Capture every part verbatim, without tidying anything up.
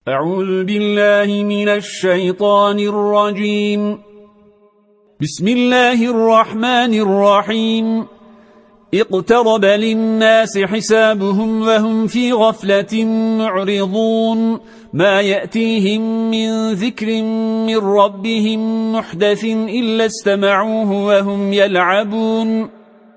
أعوذ بالله من الشيطان الرجيم. بسم الله الرحمن الرحيم. اقترب للناس حسابهم وهم في غفلة معرضون ما يأتيهم من ذكر من ربهم محدث إلا استمعوه وهم يلعبون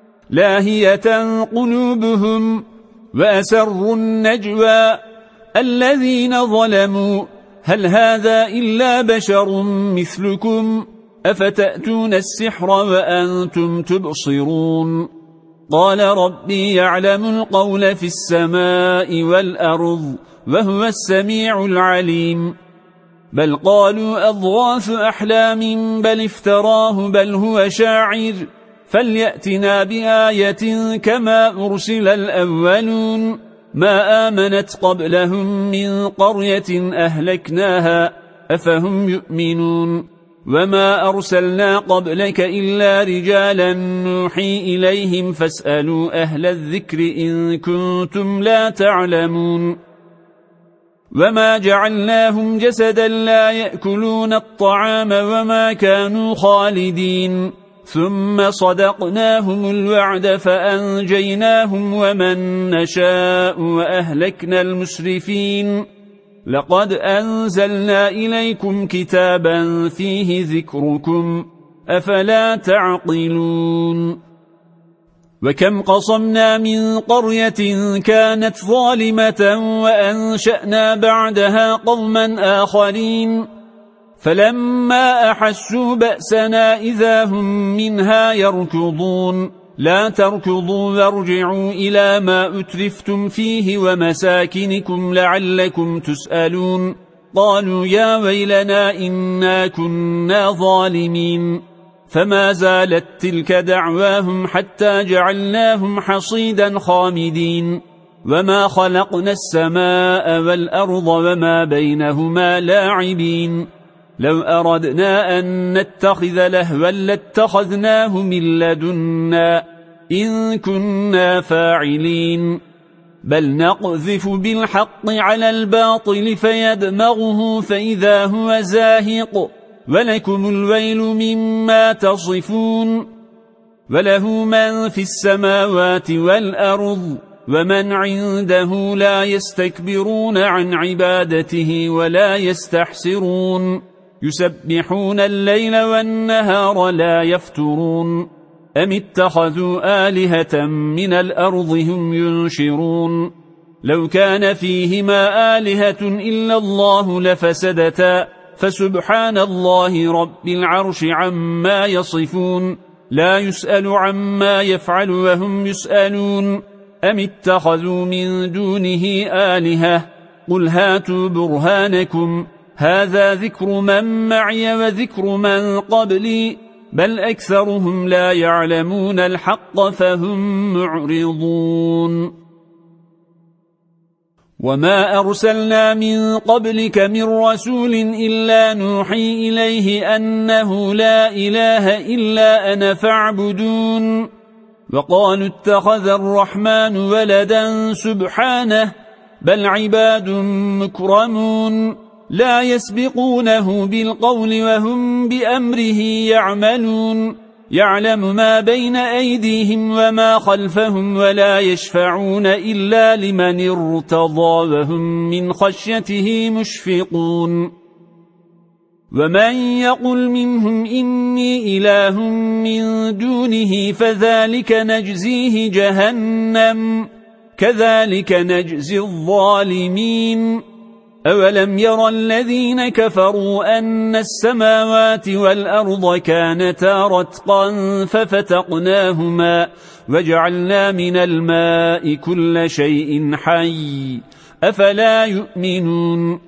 لاهية قلوبهم وأسروا النجوى الذين ظلموا هل هذا إلا بشر مثلكم أفتأتون السحر وأنتم تبصرون قال ربي يعلم القول في السماء والأرض وهو السميع العليم بل قالوا أضغاث أحلام بل افتراه بل هو شاعر فليأتنا بآية كما أرسل الأولون ما آمنت قبلهم من قرية أهلكناها أفهم يؤمنون وما أرسلنا قبلك إلا رجالا نوحي إليهم فاسألوا أهل الذكر إن كنتم لا تعلمون وما جعلناهم جسدا لا يأكلون الطعام وما كانوا خالدين ثم صدقناهم الوعد فأنجيناهم ومن نشاء وأهلكنا المسرفين لقد أنزلنا إليكم كتابا فيه ذكركم أفلا تعقلون وكم قصمنا من قرية كانت ظالمة وأنشأنا بعدها قوما آخرين فلما أحسوا بأسنا إذا هم منها يركضون لا تركضوا وارجعوا إلى ما أترفتم فيه ومساكنكم لعلكم تسألون قالوا يا ويلنا إنا كنا ظالمين فما زالت تلك دعواهم حتى جعلناهم حصيدا خامدين وما خلقنا السماء والأرض وما بينهما لاعبين لو أردنا أن نتخذ لهوا لاتخذناه من لدنا إن كنا فاعلين بل نقذف بالحق على الباطل فيدمغه فإذا هو زاهق ولكم الويل مما تصفون وله من في السماوات والأرض ومن عنده لا يستكبرون عن عبادته ولا يستحسرون يسبحون الليل والنهار لا يفترون أم اتخذوا آلهة من الأرض هم ينشرون لو كان فيهما آلهة إلا الله لفسدتا فسبحان الله رب العرش عما يصفون لا يسأل عما يفعل وهم يسألون أم اتخذوا من دونه آلهة قل هاتوا برهانكم هذا ذكر من معي وذكر من قبلي بل أكثرهم لا يعلمون الحق فهم معرضون وما أرسلنا من قبلك من رسول إلا نوحي إليه أنه لا إله إلا أنا فاعبدون وقالوا اتخذ الرحمن ولدا سبحانه بل عباد مكرمون لا يسبقونه بالقول وهم بأمره يعملون يعلم ما بين أيديهم وما خلفهم ولا يشفعون إلا لمن ارتضى وهم من خشيته مشفقون ومن يقل منهم إني إله من دونه فذلك نجزيه جهنم كذلك نجزي الظالمين أولم يرى الذين كفروا أن السماوات والأرض كانتا رتقا ففتقناهما وجعلنا من الماء كل شيء حي أفلا يؤمنون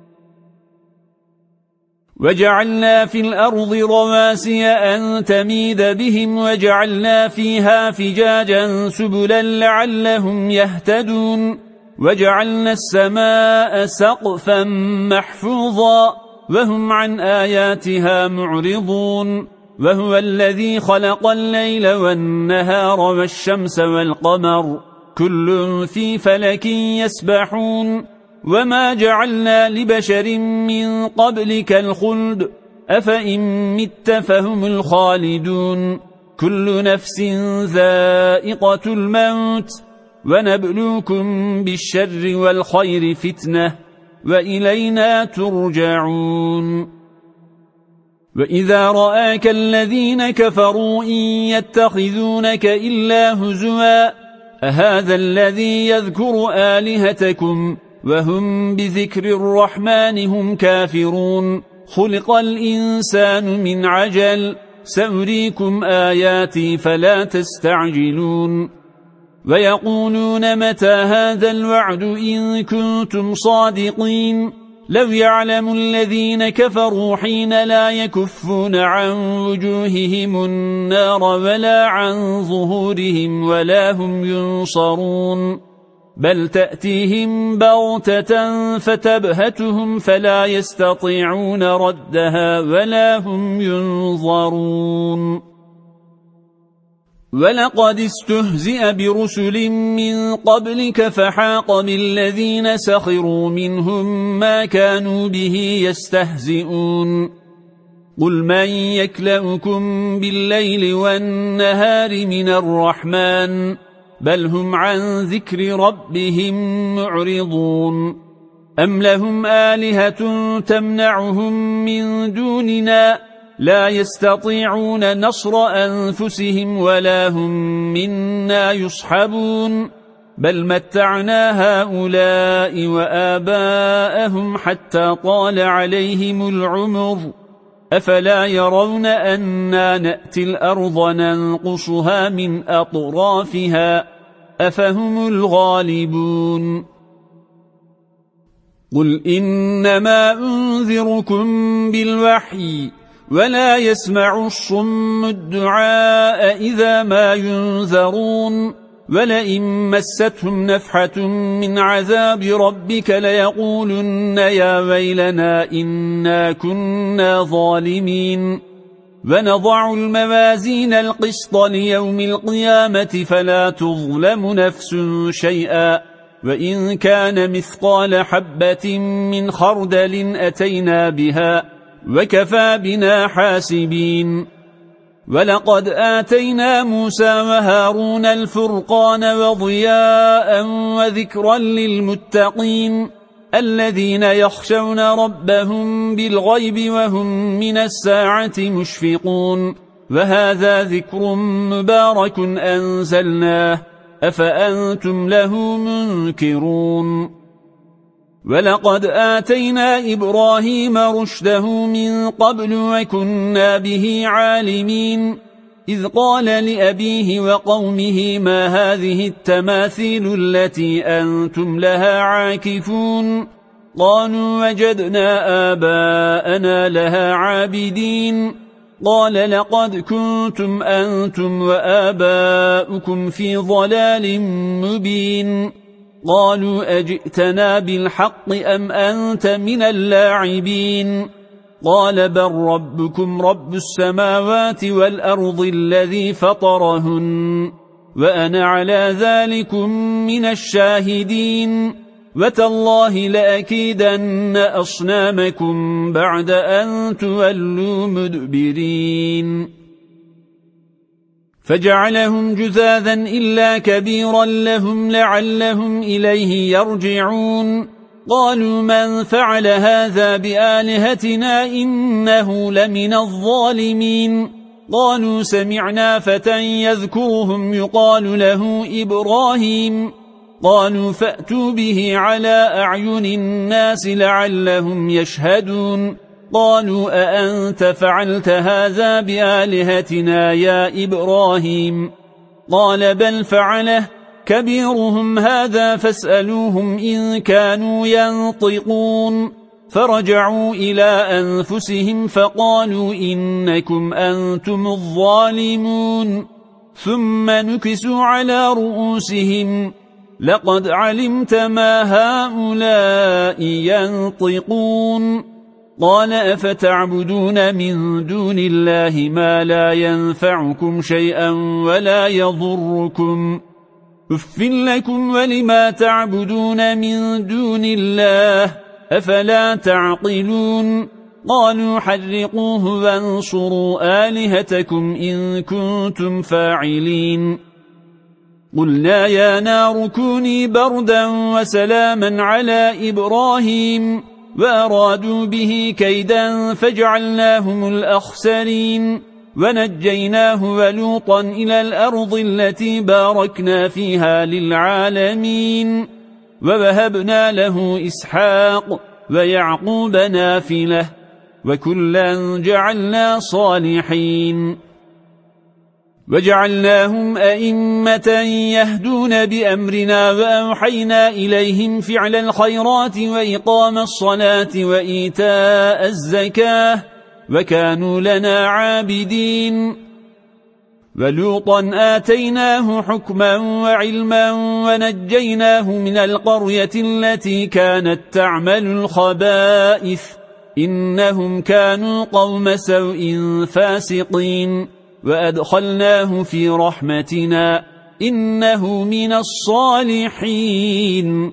وجعلنا في الأرض رواسي أن تميد بهم وجعلنا فيها فجاجا سبلا لعلهم يهتدون وجعلنا السماء سقفا محفوظا وهم عن آياتها معرضون وهو الذي خلق الليل والنهار والشمس والقمر كل في فلك يسبحون وما جعلنا لبشر من قبلك الخلد أفإن مت فهم الخالدون كل نفس ذائقة الموت ونبلوكم بالشر والخير فتنة وإلينا ترجعون وإذا رآك الذين كفروا إن يتخذونك إلا هزوا أهذا الذي يذكر آلهتكم وهم بذكر الرحمن هم كافرون خلق الإنسان من عجل سأريكم آياتي فلا تستعجلون ويقولون متى هذا الوعد إن كنتم صادقين لو يعلم الذين كفروا حين لا يكفون عن وجوههم النار ولا عن ظهورهم ولا هم ينصرون بل تأتيهم بغتة فتبهتهم فلا يستطيعون ردها ولا هم ينظرون ولقد استهزئ برسل من قبلك فحاق بالذين سخروا منهم ما كانوا به يستهزئون قل من يكلؤكم بالليل والنهار من الرحمن بل هم عن ذكر ربهم معرضون أم لهم آلهة تمنعهم من دوننا لا يستطيعون نصر أنفسهم ولا هم منا يصحبون بل متعنا هؤلاء وآباءهم حتى طال عليهم العمر أفلا يرون أنا نأتي الأرض ننقصها من أطرافها أفهم الغالبون قل إنما أنذركم بالوحي ولا يسمع الصم الدعاء إذا ما ينذرون ولئن مستهم نفحة من عذاب ربك ليقولن يا ويلنا إنا كنا ظالمين ونضع الموازين القسط ليوم القيامة فلا تظلم نفس شيئا وإن كان مثقال حبة من خردل أتينا بها وكفى بنا حاسبين ولقد آتينا موسى وهارون الفرقان وضياء وذكرا للمتقين الذين يخشون ربهم بالغيب وهم من الساعة مشفقون وهذا ذكر مبارك أنزلناه أفأنتم له منكرون ولقد آتينا إبراهيم رشده من قبل وكنا به عالمين إذ قال لأبيه وقومه ما هذه التماثيل التي أنتم لها عاكفون قالوا وجدنا آباءنا لها عابدين قال لقد كنتم أنتم وآباؤكم في ضلال مبين قالوا أجئتنا بالحق أم أنت من اللاعبين قال بل ربكم رب السماوات والأرض الذي فطرهن وأنا على ذلكم من الشاهدين وتالله لأكيدن أصنامكم بعد أن تولوا مدبرين فجعلهم جذاذا إلا كبيرا لهم لعلهم إليه يرجعون قالوا من فعل هذا بآلهتنا إنه لمن الظالمين قالوا سمعنا فتى يذكرهم يقال له إبراهيم قالوا فأتوا به على أعين الناس لعلهم يشهدون قالوا أأنت فعلت هذا بآلهتنا يا إبراهيم قال بل فعله كبيرهم هذا فاسألوهم إن كانوا ينطقون فرجعوا إلى أنفسهم فقالوا إنكم أنتم الظالمون ثم نكسوا على رؤوسهم لقد علمت ما هؤلاء ينطقون قال أفتعبدون من دون الله ما لا ينفعكم شيئا ولا يضركم أف لكم ولما تعبدون من دون الله أفلا تعقلون قالوا حرقوه وانصروا آلهتكم إن كنتم فاعلين قلنا يا نار كوني بردا وسلاما على إبراهيم وأرادوا به كيدا فجعلناهم الأخسرين ونجيناه ولوطا إلى الأرض التي باركنا فيها للعالمين ووهبنا له إسحاق ويعقوب نافلة وكلا جعلنا صالحين وجعلناهم أئمة يهدون بأمرنا وأوحينا إليهم فعل الخيرات وإقام الصلاة وإيتاء الزكاة وكانوا لنا عابدين ولوطا آتيناه حكما وعلما ونجيناه من القرية التي كانت تعمل الخبائث إنهم كانوا قوم سوء فاسقين وأدخلناه في رحمتنا إنه من الصالحين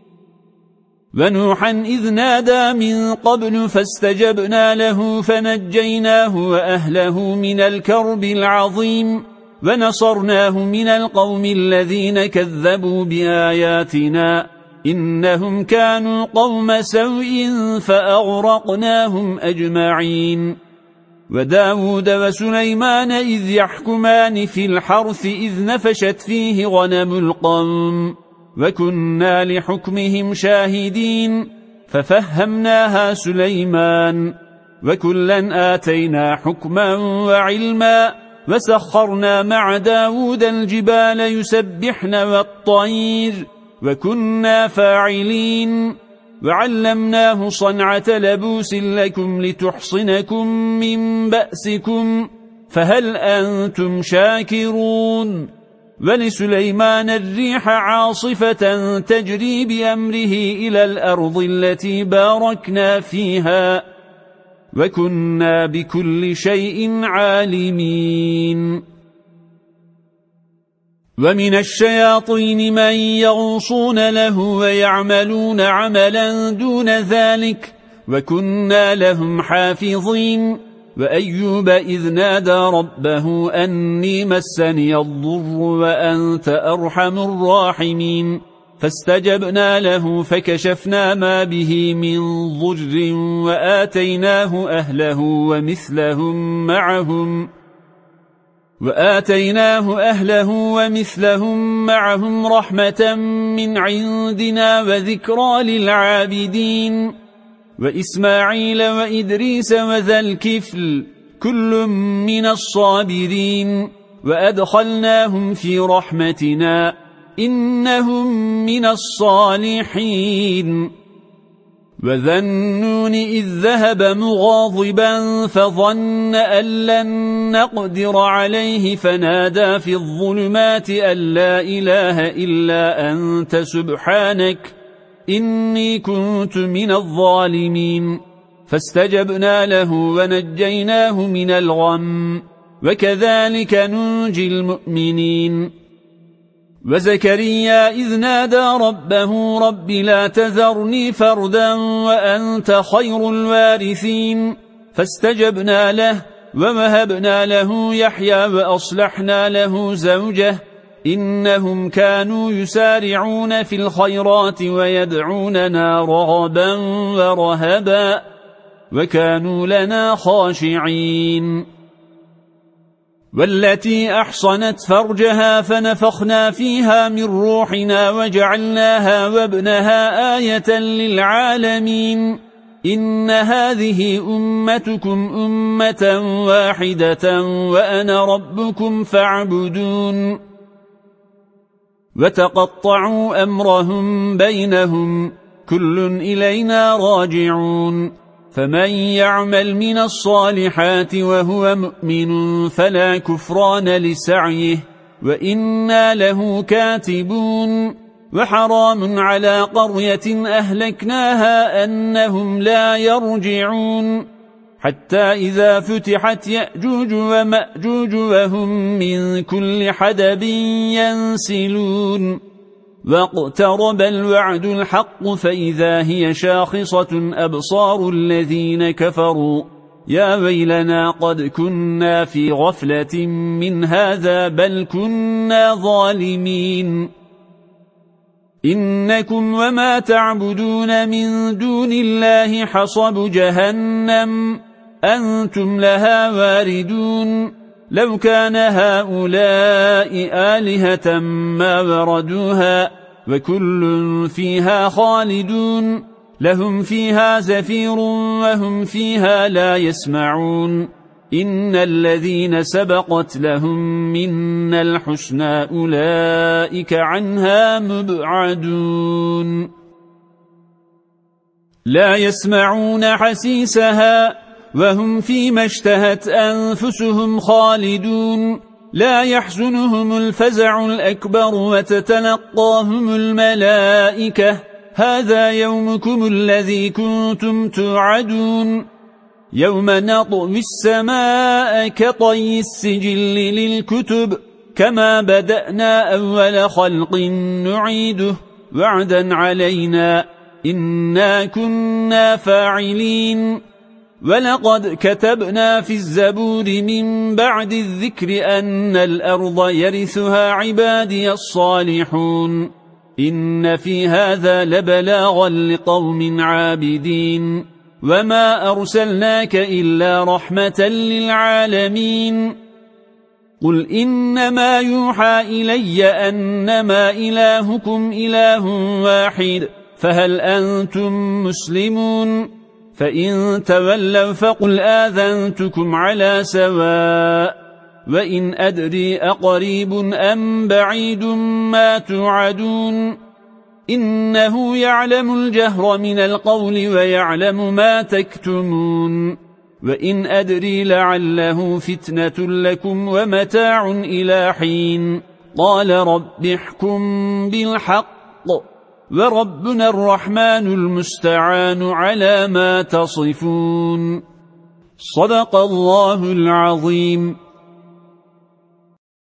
ونوحا إذ نادى من قبل فاستجبنا له فنجيناه وأهله من الكرب العظيم ونصرناه من القوم الذين كذبوا بآياتنا إنهم كانوا قوم سوء فأغرقناهم أجمعين وداود وسليمان إذ يحكمان في الحرث إذ نفشت فيه غنم القوم وكنا لحكمهم شاهدين ففهمناها سليمان وكلا آتينا حكما وعلما وسخرنا مع داود الجبال يسبحن والطير وكنا فاعلين وعلمناه صنعة لبوس لكم لتحصنكم من بأسكم فهل أنتم شاكرون ولسليمان الريح عاصفة تجري بأمره إلى الأرض التي باركنا فيها وكنا بكل شيء عالمين ومن الشياطين من يغوصون له ويعملون عملا دون ذلك وكنا لهم حافظين وأيوب إذ نادى ربه أني مسني الضر وأنت أرحم الراحمين فاستجبنا له فكشفنا ما به من ضر وآتيناه أهله ومثلهم معهم وآتيناه أهله ومثلهم معهم رحمة من عندنا وذكرى للعابدين وإسماعيل وإدريس وذا الكفل كل من الصابرين وأدخلناهم في رحمتنا إنهم من الصالحين وذا النون إذ ذهب مغاضبا فظن أن لن نقدر عليه فنادى في الظلمات أن لا إله إلا أنت سبحانك إني كنت من الظالمين فاستجبنا له ونجيناه من الغم وكذلك ننجي المؤمنين وزكريا إذ نادى ربه رب لا تذرني فردا وأنت خير الوارثين فاستجبنا له ووهبنا له يحيى وأصلحنا له زوجه إنهم كانوا يسارعون في الخيرات ويدعوننا رغبا ورهبا وكانوا لنا خاشعين والتي أحصنت فرجها فنفخنا فيها من روحنا وجعلناها وابنها آية للعالمين إن هذه أمتكم أمة واحدة وأنا ربكم فاعبدون وتقطعوا أمرهم بينهم كل إلينا راجعون فمن يعمل من الصالحات وهو مؤمن فلا كفران لسعيه وإنا له كاتبون وحرام على قرية أهلكناها أنهم لا يرجعون حتى إذا فتحت يأجوج ومأجوج وهم من كل حدب ينسلون واقترب الوعد الحق فإذا هي شاخصة أبصار الذين كفروا يا ويلنا قد كنا في غفلة من هذا بل كنا ظالمين إنكم وما تعبدون من دون الله حصب جهنم أنتم لها واردون لو كان هؤلاء آلهة ما وردوها وكل فيها خالدون لهم فيها زفير وهم فيها لا يسمعون إن الذين سبقت لهم منا الحسنى أولئك عنها مبعدون لا يسمعون حسيسها وهم فيما اشتهت أنفسهم خالدون لا يحزنهم الفزع الأكبر وتتلقاهم الملائكة هذا يومكم الذي كنتم توعدون يوم نطوي السماء كطي السجل للكتب كما بدأنا أول خلق نعيده وعدا علينا إنا كنا فاعلين ولقد كتبنا في الزبور من بعد الذكر أن الأرض يرثها عبادي الصالحون إن في هذا لبلاغا لقوم عابدين وما أرسلناك إلا رحمة للعالمين قل إنما يوحى إلي أنما إلهكم إله واحد فهل أنتم مسلمون فإن تولوا فقل آذنتكم على سواء وإن أدري أقريب أم بعيد ما توعدون إنه يعلم الجهر من القول ويعلم ما تكتمون وإن أدري لعله فتنة لكم ومتاع إلى حين قال رب احكم بالحق وربنا الرحمن المستعان على ما تصفون صدق الله العظيم.